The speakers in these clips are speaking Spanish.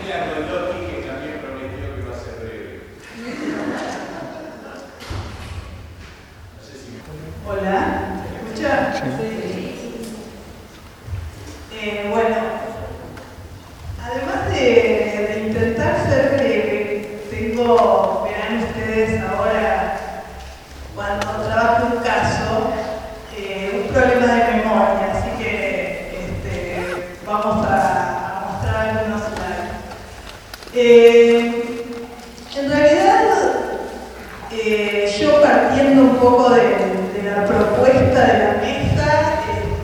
Mira, con Loki, que también prometió que va a ser breve. No sé si me... Hola, ¿me escucha? Sí. Bueno, además de intentar ser breve, verán ustedes ahora, cuando trabajo un caso, un problema de memoria, así que vamos a mostrar algunos slides. En realidad, yo partiendo un poco de la propuesta de la mesa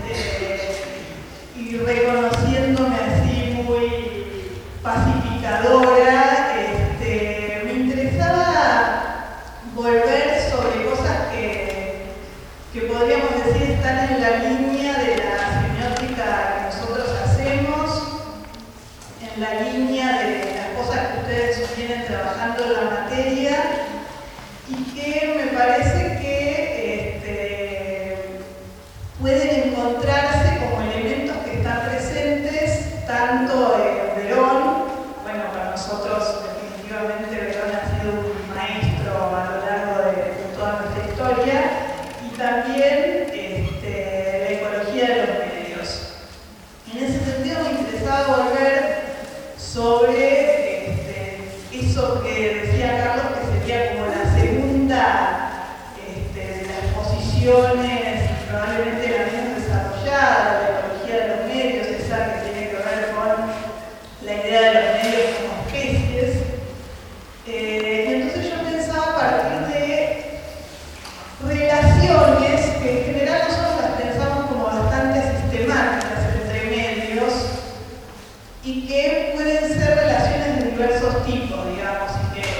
y reconociéndome así muy pacificadora, me interesaba volver sobre cosas que podríamos decir están en la línea de la semiótica que nosotros hacemos, en la línea de las cosas que ustedes vienen trabajando en la materia y que me parece que pueden encontrarse como elementos que están presentes tanto en Verón, bueno, para nosotros definitivamente Verón ha sido un maestro a lo largo de toda nuestra historia, y también la ecología de los medios. En ese sentido me interesaba volver sobre eso que decía Carlos, que sería como la segunda de las posiciones, probablemente la menos desarrollada, la ecología de los medios, esa que tiene que ver con la idea de los medios como especies. Entonces yo pensaba a partir de relaciones que en general nosotros las pensamos como bastante sistemáticas entre medios y que pueden ser relaciones de diversos tipos, digamos, y que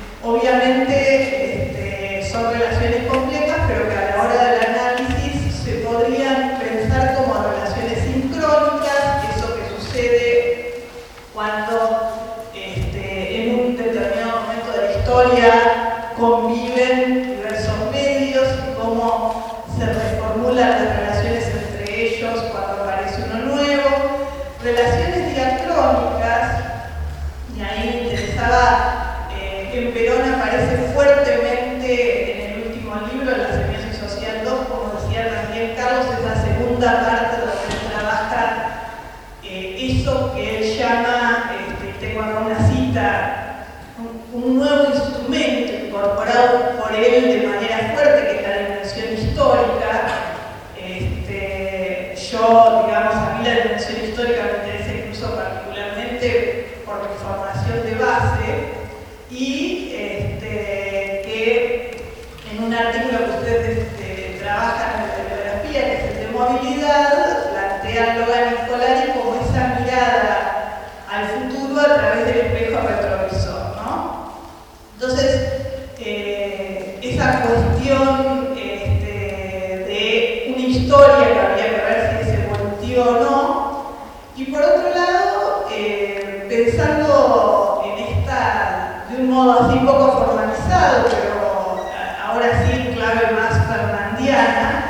obviamente son relaciones complejas, pero que a la hora del análisis se podrían pensar como relaciones sincrónicas, eso que sucede cuando en un determinado momento de la historia conviven diversos medios y cómo se reformulan las relaciones entre ellos cuando aparece uno nuevo, relaciones diacrónicas, y ahí me interesaba que en Verón aparece fuertemente en el último libro, en la Semiosis Social 2, como decía también Carlos, esa segunda parte donde él trabaja eso que él llama, tengo acá una cita, un nuevo instrumento incorporado por él de manera fuerte, que es la dimensión histórica. Yo, digamos, a mí la dimensión histórica me interesa incluso particularmente por mi formación de base, y que en un artículo que ustedes trabajan en la bibliografía, que es el de movilidad, plantean Logan y Scolari como esa mirada al futuro a través del espejo retrovisor, ¿no? Entonces, esa cuestión de una historia que habría que ver si es evolutiva o no, y por otro lado, pensando en esta, de un modo así poco formalizado, pero ahora sí en clave más fernandiana,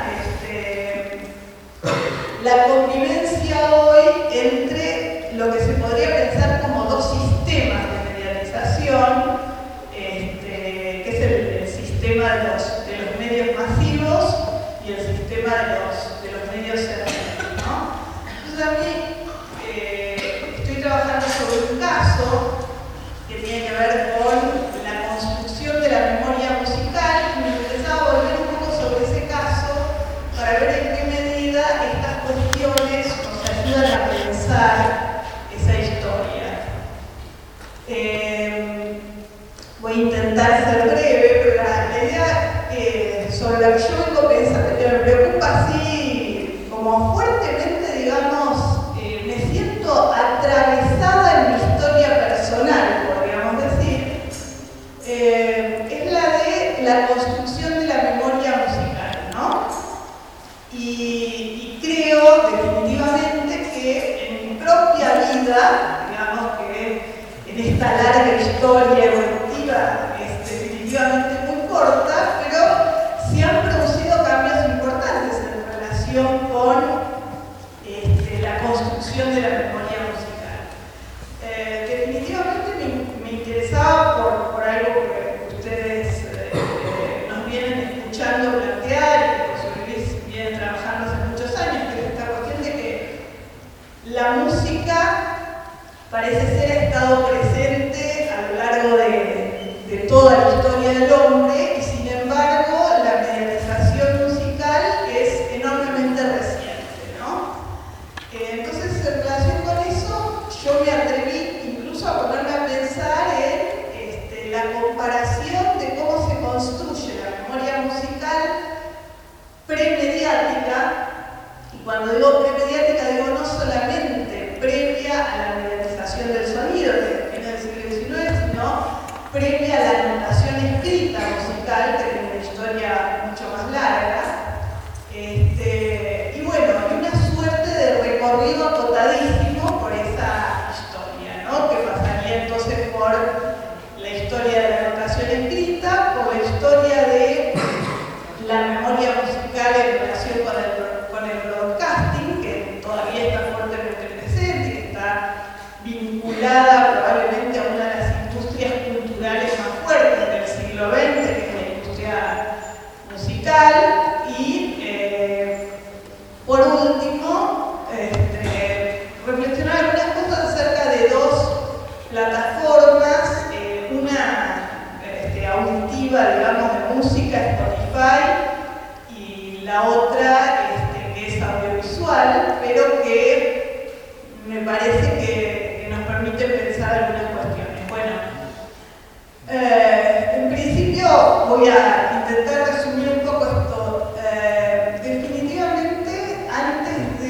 la convivencia hoy entre lo que se podría pensar como dos sistemas de mediatización, que es el sistema de los medios masivos y el sistema de los medios cercanos, ¿no? Entonces a mí estoy trabajando sobre un caso que tiene que ver con la construcción de la memoria musical, y me interesaba volver un poco sobre ese caso para ver en qué medida estas cuestiones nos ayudan a pensar esa historia. Voy a intentar ser breve, pero la idea sobre la que yo vengo pensando, que me preocupa así como fuertemente, digamos, me siento atravesada en mi historia personal, podríamos decir, es la de la construcción de la memoria musical, ¿no? Y creo definitivamente que en mi propia vida, digamos que en esta larga historia evolutiva es definitivamente muy corta, pero se han producido cambios importantes en relación con la construcción de la memoria musical. parece ser ha estado presente a lo largo de toda la historia del hombre y sin embargo la mediatización musical es enormemente reciente, ¿no? Entonces en relación con eso yo me atreví incluso a ponerme a pensar en la comparación de cómo se construye la memoria musical premediática. Y cuando digo premediática digo no solamente previa a la mediatización del sonido de fines del siglo XIX, sino previa a la notación escrita musical, que tiene una historia mucho más larga. Y bueno, hay una suerte de recorrido acotadísimo por esa historia, ¿no? Que pasaría entonces por la historia de la notación escrita, por la historia de la memoria musical en relación con el broadcasting, que todavía está fuertemente presente y que está vinculada probablemente a una de las industrias culturales más fuertes del siglo XX, que es la industria musical. Y por último, reflexionar algunas cosas acerca de dos plataformas, una auditiva, digamos, de música, Spotify, y la otra que es audiovisual, pero que me parece que nos permite pensar algunas cuestiones. Bueno, en principio voy a intentar resumir un poco esto. Definitivamente, antes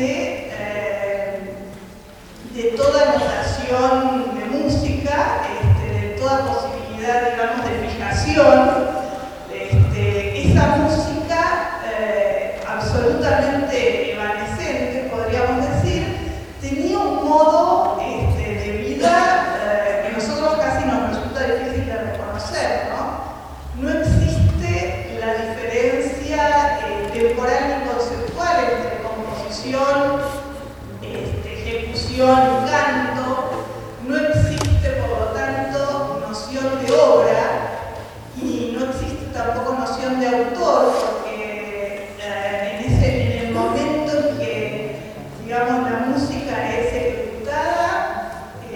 de toda notación de música, de toda posibilidad, digamos, de fijación, esa música absolutamente evanescente, podríamos decir, tenía un modo de vida que a nosotros casi nos resulta difícil de reconocer, ¿no? No existe la diferencia temporal y conceptual entre composición, ejecución y canto. No existe, por lo tanto, noción de obra y no existe tampoco noción de autor, porque en el momento en que, digamos, la música es ejecutada,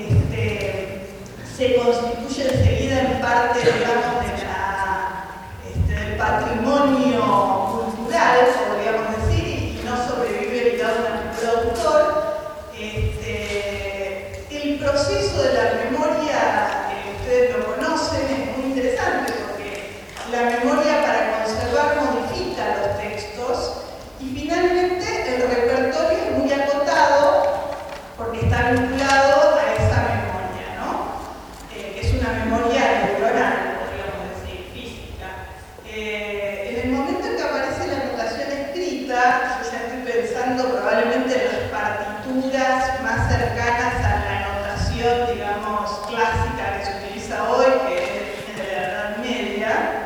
se constituye enseguida en parte, digamos, del patrimonio cultural, podríamos decir, y no sobrevive ligado a una figura de autor. El proceso de la memoria, ustedes lo conocen, es muy interesante porque la memoria para conservar modifica los textos y finalmente el repertorio es muy acotado porque está vinculado a esa memoria, ¿no? Que es una memoria neuronal, podríamos decir, física. En el momento en que aparece la notación escrita, yo ya estoy pensando probablemente en las partituras más cercanas a la notación, digamos, clásica que se utiliza hoy, que es de la Edad Media.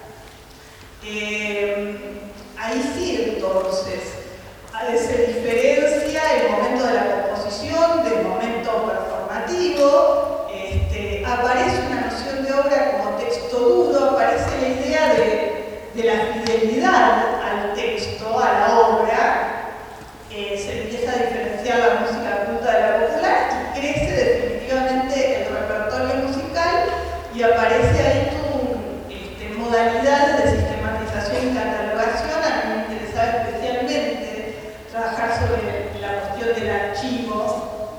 Ahí sí, entonces, se diferencia el momento de la composición del momento performativo. Aparece una noción de obra como texto duro, aparece la idea de la fidelidad al texto, a la obra. Se empieza a diferenciar la música culta de la popular y crece definitivamente el repertorio musical y aparece ahí modalidades de sistematización y catalogación. A mí me interesaba especialmente trabajar sobre la cuestión del archivo,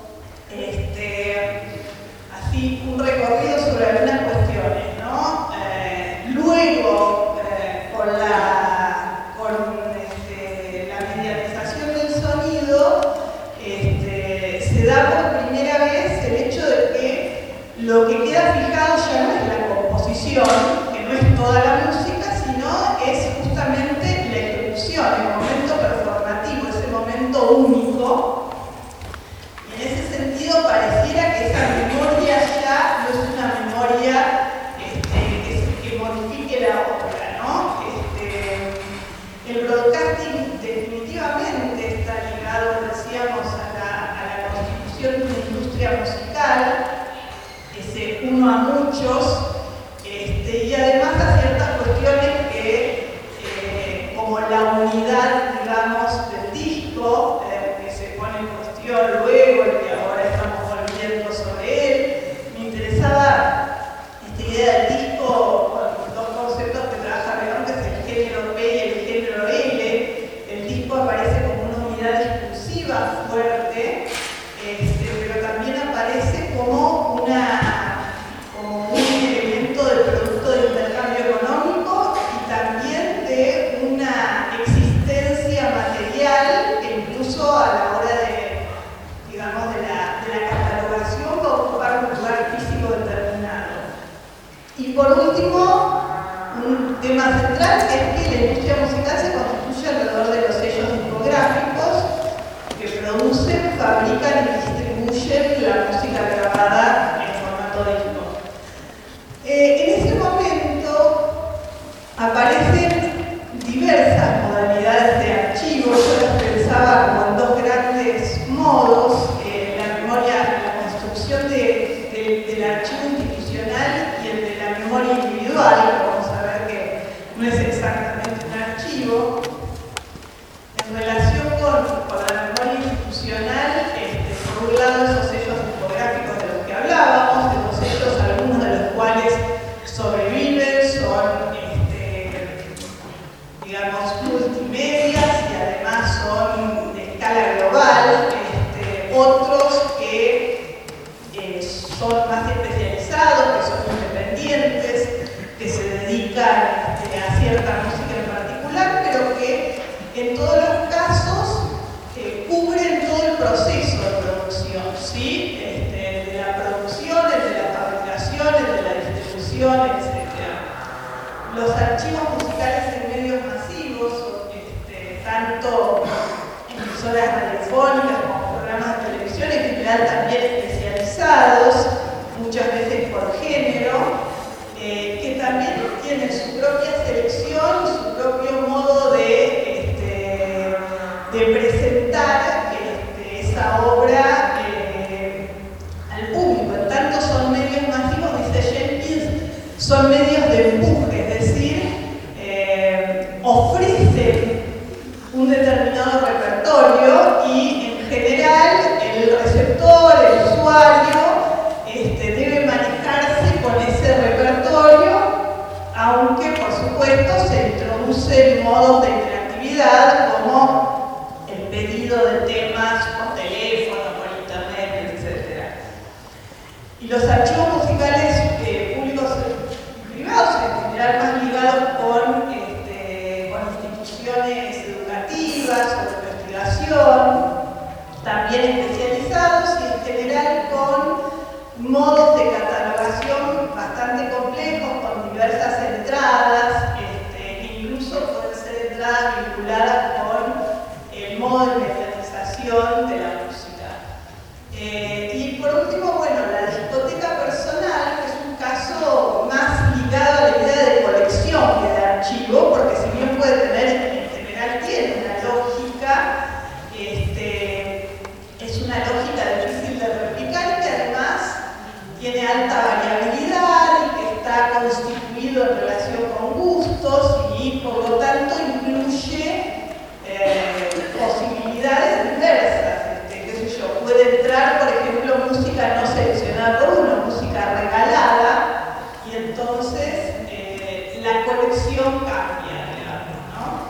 así un recorrido sobre algunas cuestiones, ¿no? Luego, con la mediatización del sonido, se da por primera vez el hecho de que lo que queda fijado ya no es la composición, que no es toda la música, sino es justamente la ejecución, el momento performativo, ese momento único. Y en ese sentido pareciera que esa memoria ya no es una memoria que modifique la obra, ¿no? El broadcasting definitivamente está ligado, decíamos, a la constitución de una industria musical, ese uno a muchos, y además a ciertas cuestiones que, como la unidad, digamos, del disco, que se pone en cuestión luego y que ahora estamos volviendo sobre fundamental es que la industria musical se constituye alrededor de los sellos discográficos que producen, fabrican y distribuyen la música grabada en formato disco. En ese momento aparecen diversas modalidades de archivos. Yo las pensaba como en dos grandes modos: la memoria, la construcción del archivo institucional y el de la memoria individual. Vamos a ver que no es exactamente un archivo. En relación con la memoria institucional, por un lado esos sellos discográficos de los que hablábamos, esos sellos, algunos de los cuales sobreviven, son digamos multimedias y además son de escala global, otros que son más especializados, que son independientes, que se dedican a cierta música en particular, pero que en todos los casos cubren todo el proceso de producción, ¿sí? De la producción, el de la fabricación, el de la distribución, etc. Los archivos musicales en medios masivos, tanto emisoras radiofónicas como programas de televisión, en general también especializados, muchas veces por género, que también tienen su propia selección y su propio modo de presentar esa obra al público. En tanto son medios masivos, dice Jenkins, son medios de empuje, es decir, ofrecen un determinado repertorio y en general el receptor, el usuario, debe manejarse con ese repertorio, aunque por supuesto se introducen modos de interactividad como el pedido de temas por teléfono, por internet, etc. Y los archivos musicales públicos y privados, en general más ligados con instituciones educativas o de investigación, también especializados y en general con modos de catalogación bastante complejos, con diversas entradas, incluso pueden ser entradas vinculadas con el modo de mediatización de la música. Y por último, bueno, la discoteca personal, que es un caso más ligado a la idea de colección que de archivo, porque si bien puede tener, en general tiene una lógica, es una lógica difícil de replicar y que además tiene alta variabilidad y que está constituido en relación con gustos y por lo tanto incluye posibilidades diversas. Qué sé yo, puede entrar, por ejemplo, música no seleccionada por uno, música regalada, y entonces la colección cambia, digamos,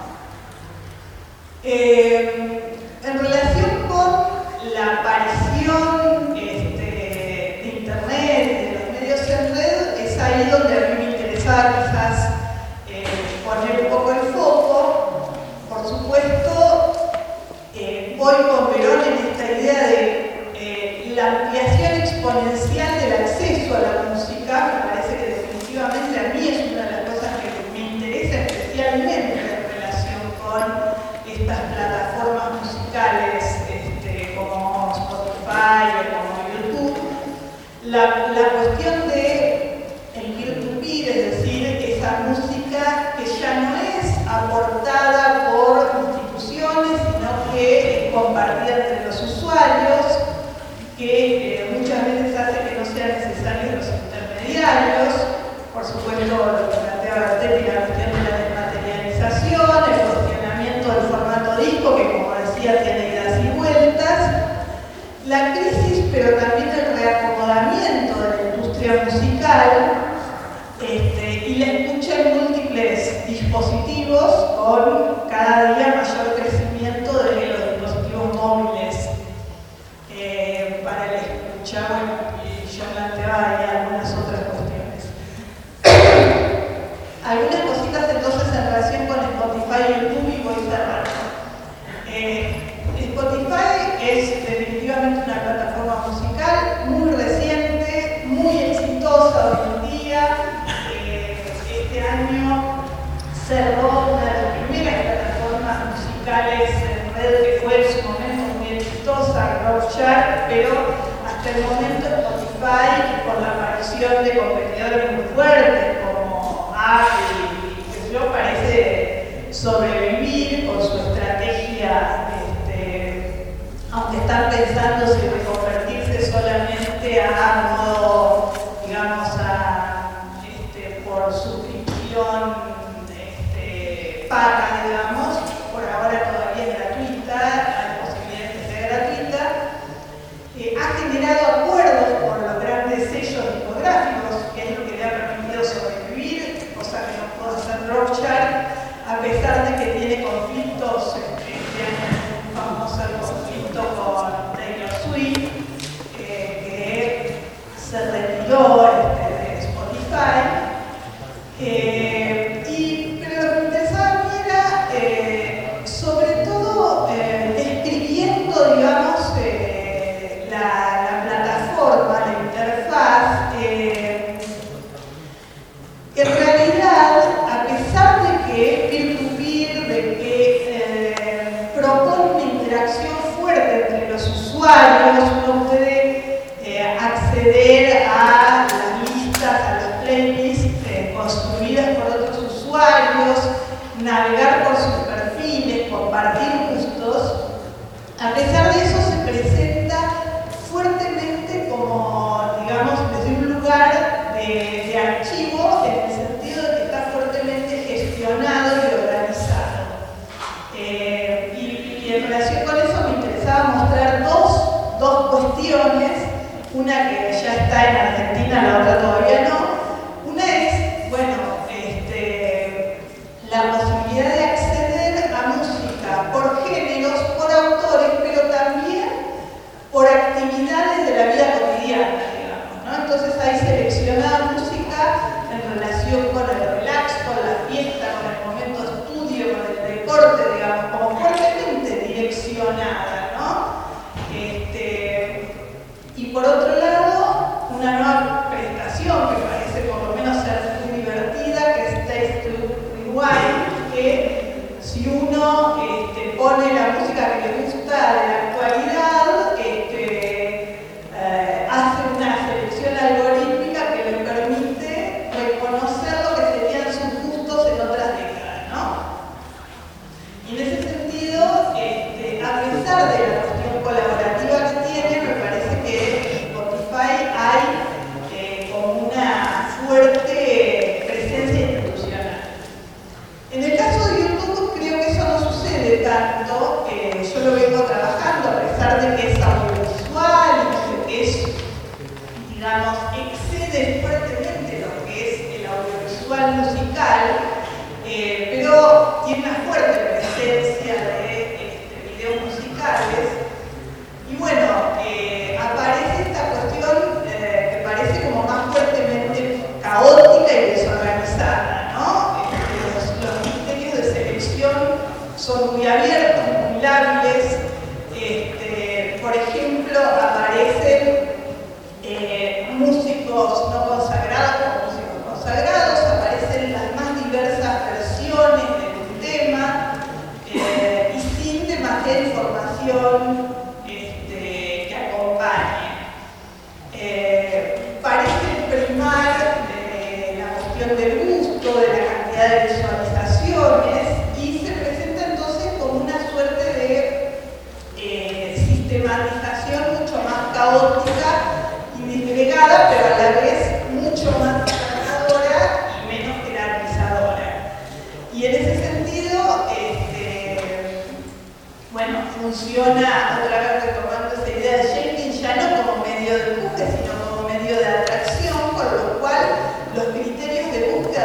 ¿no? En relación con la aparición de Internet y de los medios en red, es ahí donde a mí me interesaba quizás poner un poco el foco. Por supuesto, voy con Verón en esta idea de la ampliación exponencial del acceso a la música. Me parece que definitivamente a mí es una de las cosas que me interesa especialmente en relación con estas plataformas musicales como Spotify o como YouTube. La cuestión de el peer-to-peer, es decir, esa música que ya no es aportada por instituciones, sino que es compartida entre los usuarios, que muchas veces hace que no sean necesarios los intermediarios. Por supuesto, lo que planteaba Arteti, la cuestión de la desmaterialización, el cuestionamiento del formato disco, que como decía tiene idas y vueltas, la crisis, pero también el reacomodamiento de la industria musical y la escucha en múltiples dispositivos, con cada día mayor crecimiento de los dispositivos móviles para la escucha. Bueno, y yo planteaba ahí algunas otras cuestiones. Algunas cositas entonces en relación con Spotify y YouTube, y voy cerrando. Spotify es definitivamente una plataforma musical muy reciente, muy exitosa hoy en día. Este año se Rockchart, pero hasta el momento Spotify, con la aparición de competidores muy fuertes como Apple y qué sé yo, parece sobrevivir con su estrategia, aunque están pensando si reconvertirse solamente a modo, digamos, por suscripción paga, digamos, por ahora todavía es gratuita, hay posibilidad de que sea gratuita. Ha generado acuerdos con los grandes sellos discográficos, que es lo que le ha permitido sobrevivir, cosa que no pudo hacer Rockchart, a pesar de que tiene conflictos, un famoso conflicto con Taylor Swift, que se retiró de Spotify. Pero lo que interesaba a mí era, sobre todo, describiendo, digamos, la plataforma, la interfaz. En realidad, a pesar de que es peer-to-peer, de que propone una interacción fuerte entre los usuarios, uno puede acceder a las listas, a las playlists construidas por otros usuarios, navegar por sus perfiles, compartir gustos. A pesar de eso, se presenta fuertemente como, digamos, desde un lugar de archivo, en el sentido de que está fuertemente gestionado y organizado. Y en relación con eso me interesaba mostrar dos cuestiones, una que ya está en Argentina, la otra todavía no. Una es, bueno, la posibilidad de acceder a música por géneros, por autores, pero también por actividades de la vida cotidiana, digamos, ¿no? Entonces hay seleccionada música en relación con el relax, con la fiesta, con el momento de estudio, con el deporte, digamos, como fuertemente direccionada, ¿no? Y por otro lado, una nueva prestación que parece por lo menos ser muy divertida, que es Taste to Rewind, que si uno pone la música que le gusta de la actualidad, hace una selección algorítmica que le permite reconocer lo que serían sus gustos en otras décadas, ¿no? Y en ese sentido, a pesar de la cuestión colaborativa que tiene, me parece que en Spotify hay como una fuerte presencia institucional. En el caso de YouTube creo que eso no sucede tanto, yo lo vengo trabajando a pesar de que es audiovisual y de que es, digamos, excede fuertemente lo que es el audiovisual musical, pero tiene una fuerte presencia de videos musicales. Y bueno, aparece esta cuestión que parece como más fuertemente caótica y desorganizada, ¿no? Los criterios de selección son muy abiertos, muy lábiles. Por ejemplo, aparecen músicos no consagrados como músicos consagrados, aparecen las más diversas versiones del tema y sin demasiada información que acompañe. Parece primar la cuestión del gusto, de la cantidad de visualizaciones, y se presenta entonces como una suerte de sistematización mucho más caótica y disgregada, pero a la vez mucho más descargadora y menos jerarquizadora. Y en ese sentido, bueno, funciona, otra vez retomando esa idea de Jenkins, ya no como medio de empuje, sino como medio de atracción, con lo cual los criterios de búsqueda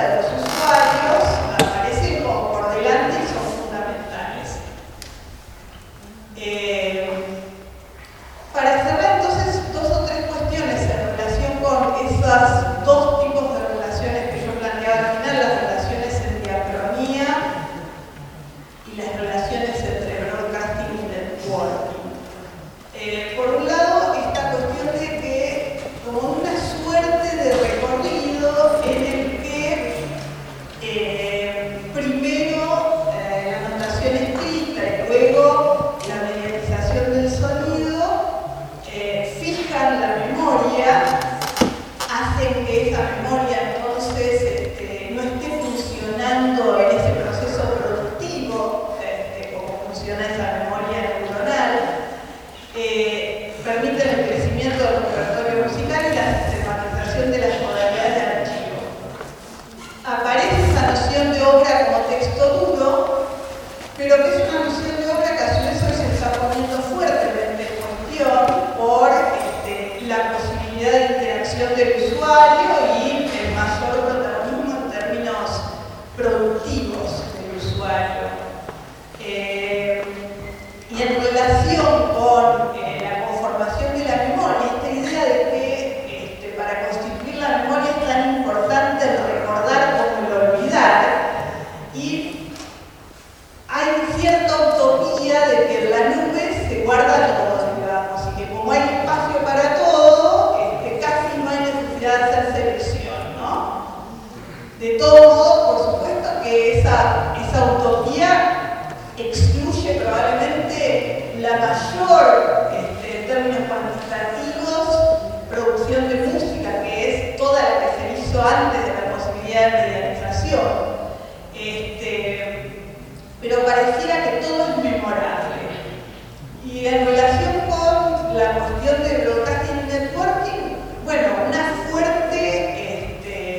hacen que esa memoria entonces no esté funcionando en ese proceso productivo, como funciona esa memoria neuronal, permiten el crecimiento del repertorio musical y la sistematización de las modalidades de archivo. Aparece esa noción de obra como texto duro, pero que es una noción de obra que a su vez hoy se está poniendo fuertemente en cuestión por la posibilidad de interacción del usuario y el mayor protagonismo en términos productivos del usuario. Y en relación con la conformación de la memoria, esta idea de que para constituir la memoria es tan importante el recordar como el olvidar, y hay cierta utopía de que en la nube se guarda todo, digamos, y que como hay espacio para todo, casi no hay necesidad de hacer selección, ¿no? De todo modo, por supuesto que esa utopía excluye probablemente la mayor, en términos cuantitativos, producción de música, que es toda la que se hizo antes de la posibilidad de mediatización. Pero pareciera que todo es memorable. Y en relación con la cuestión de broadcasting y networking, bueno, una fuerte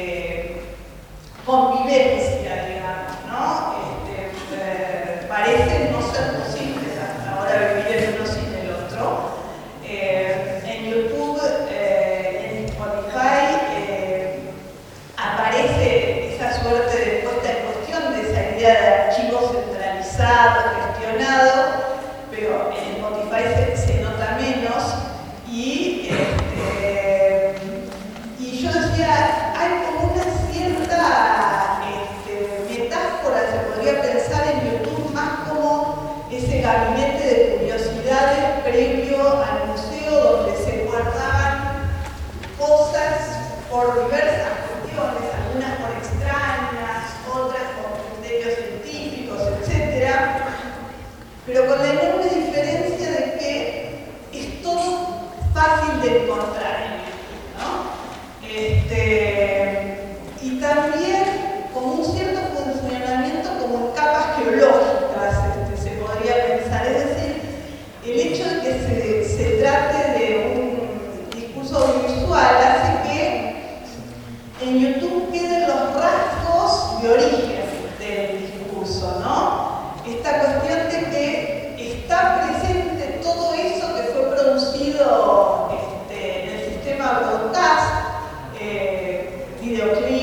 convivencia, digamos, ¿no? Parece no ser posible hasta ahora vivir el uno sin el otro. En YouTube, en Spotify, aparece esa suerte de puesta en cuestión de esa idea de archivo centralizado, gestionado, pero en Spotify se nota menos. Y yo decía, hay como una cierta metáfora, se podría pensar en YouTube más como ese gabinete de curiosidades previo al museo, donde se guardaban cosas por diversas cuestiones, algunas por extrañas, otras por criterios científicos, etc. Pero con la enorme diferencia de que es todo fácil de encontrar en YouTube, ¿no? Y también como un cierto funcionamiento como en capas geológicas, se podría pensar. Es decir, el hecho de que se trate de un discurso audiovisual hace que en YouTube queden los rasgos de origen del discurso, ¿no? Esta cuestión de que está presente todo eso que fue producido en el sistema broadcast, videoclip,